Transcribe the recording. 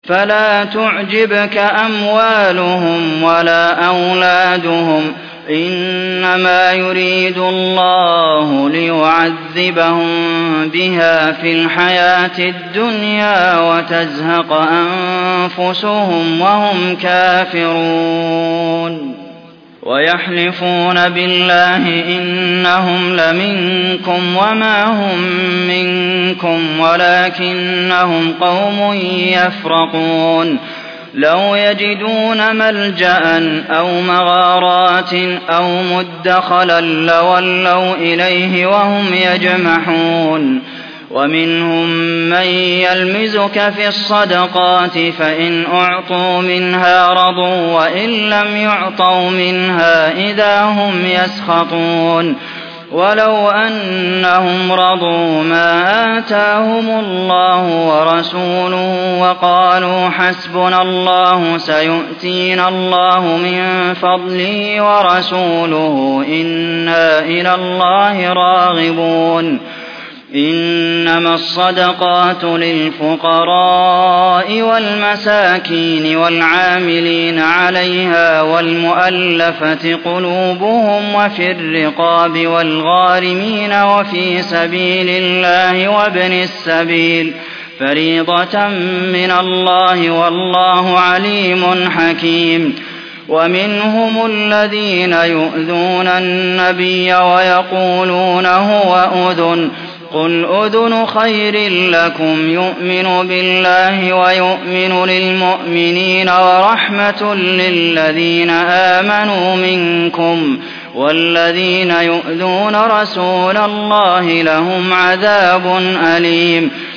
فلا تعجبك أموالهم ولا أولادهم إنما يريد الله ليعذبهم بها في الحياة الدنيا وتزهق أنفسهم وهم كافرون ويحلفون بالله إنهم لمنكم وما هم منكم ولكنهم قوم يفرقون لو يجدون ملجأ أو مغارات أو مدخلا لولوا إليه وهم يجمحون ومنهم من يلمزك في الصدقات فإن أعطوا منها رضوا وإن لم يعطوا منها إذا هم يسخطون ولو أنهم رضوا ما آتاهم الله ورسوله وقالوا حسبنا الله سيؤتينا الله من فضله ورسوله إنا إلى الله راغبون إنما الصدقات للفقراء والمساكين والعاملين عليها والمؤلفة قلوبهم وفي الرقاب والغارمين وفي سبيل الله وابن السبيل فريضة من الله والله عليم حكيم ومنهم الذين يؤذون النبي ويقولون هو أذن قل أذن خير لكم يؤمن بالله ويؤمن للمؤمنين ورحمة للذين آمنوا منكم والذين يؤذون رسول الله لهم عذاب أليم